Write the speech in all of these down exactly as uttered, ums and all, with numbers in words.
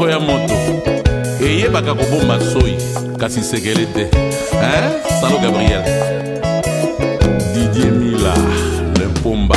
moko ya moto eyebaka kobomba soyi kasi sekele te. Hein? Salo Gabriel Didier Mila le Pomba.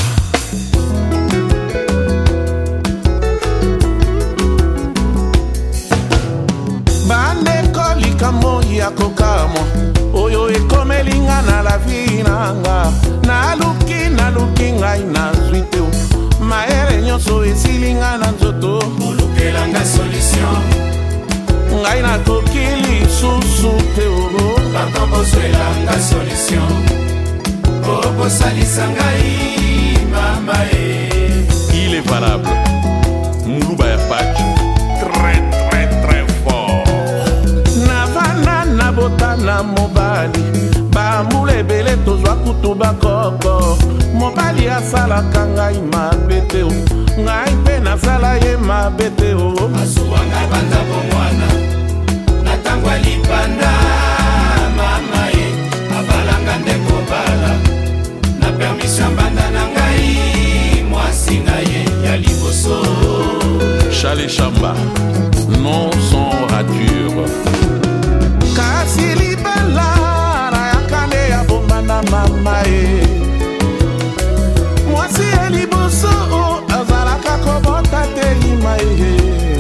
Bandeko likambo ya kokamo oyo ekomelinga na la vie nanga naluki naluki ngai nazwi te maere nyonso esilinga na nzoto olukelanga solution ngai nakoki lisusu te oro bakokozwelanga solution okosalisa ngai mama e. Il est valable Muluba ya Pacho très très très fort. navana nabotana mobali bambula ebele tozwa kutu bakoko mobali asalaka ngai mabe te ngai mpe nasala ye mabe te asuwanga banda bomwana natangwa lipanda mama e abalanga ndeko bala na permission banda na ngai mwasi na ye ya liboso. Chalet Chamba non sans rature. kasi libala nayakande ya bombanda mama e mwasi ya liboso azalaka kobota te lima e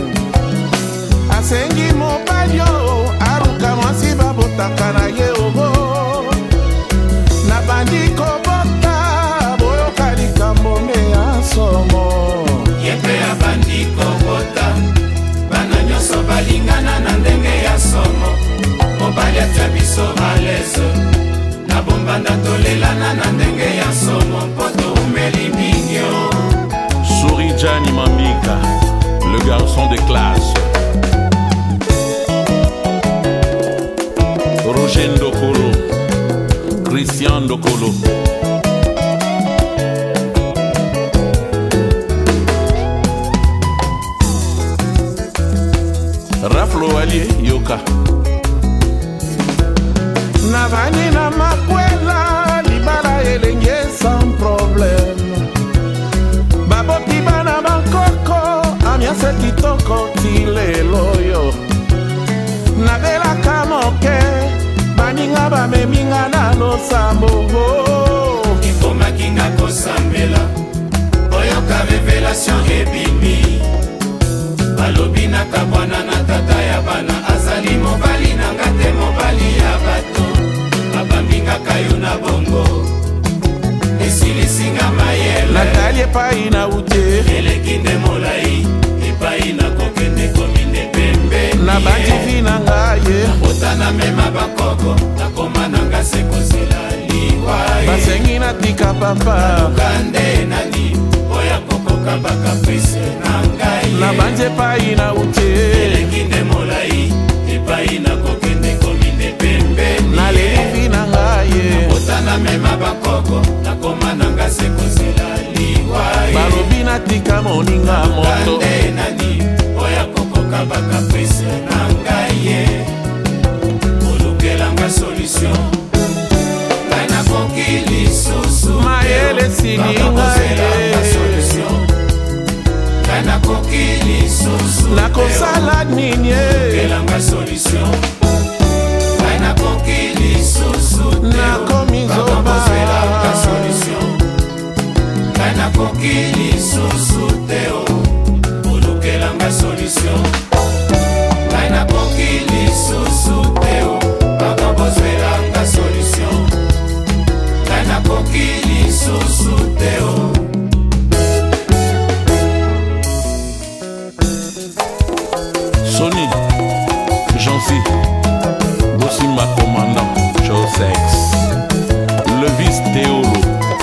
asengi mobali o aruka mwasi babotaka na ye ogo na bandi kobota boyoka likambo nde ya somo yepe ya bandi kobota bana nyonso balingana na ndenge ya somo mobali atya biso alese na bombanda tolelana na ndenge ya somo mpo toumeli mingio. Sourijani Mambika le garçon de classe. Roger Ndokolo Christian Ndokolo. Raflo Allier Yoka navani na makwela libala elenge sans problème baboti bana bankoko amiase kitoko tileloyo nabelaka moke baninga bameminga na losambo ekomakinga kosambela oyoka revelation ebimi balobi nakabwana na tata ya bana azali mobali nanga te mobali ya bato abambingaka yo na bongo esilisinga mayele natali epai na ute eleki nde molai epai na kokende komine pembe na bandivi na ngaye botana mema bakoko nakoma nanga sekozela liwai basengi natika papa kande nani oya kokoka bakaprice na ngai na bandi epai na ute eleki nde molai epai na kokende komine pembe na lelivi na ngaye botana mema bakoko nakoma nanga sekozela liwai balobi natika moninga moto kande nani oya kokoka bakaprice na ngai ye olukelanga solution ngai nakoki lisusu mayele sininga ye ngai nakoki lisusu nakosala nini olukelanga solution ngai nakoki lisusu nakomi zoba solution ngai nakoki lisusu teo olukelanga solution ngai nakoki lisusu teo bakobozwelanga solution ngai nakoki lisusu teo. Sony Jancy Bossima commandant Josex le vice Théolo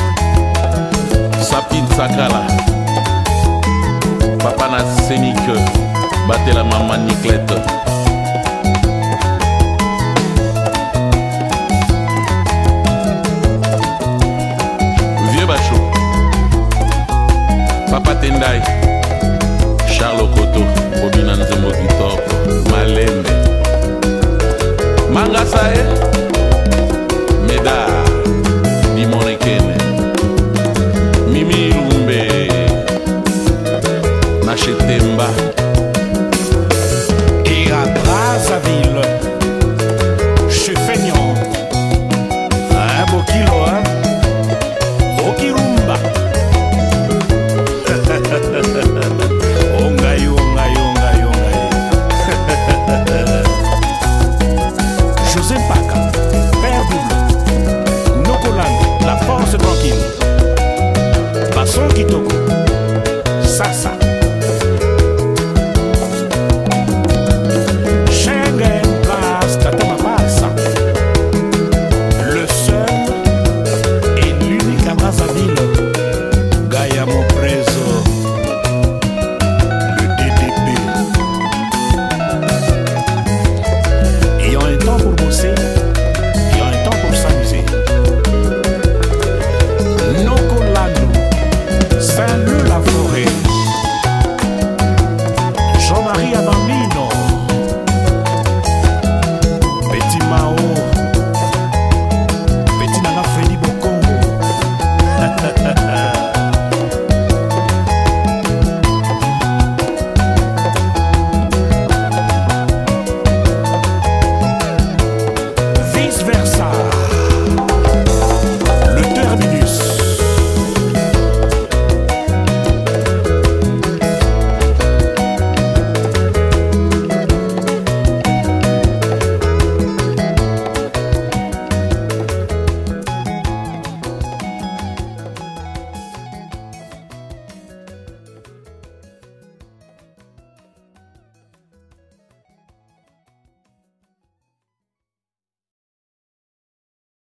Sapine Sakala Papa na Sénique Batela maman Niclette Vieux Bachot Papa Tendai Charles Koto Bobina Nzembo Kitoko Malembe Mangasae Meda Dimonekene Mimi Lumbe Nachetemba ville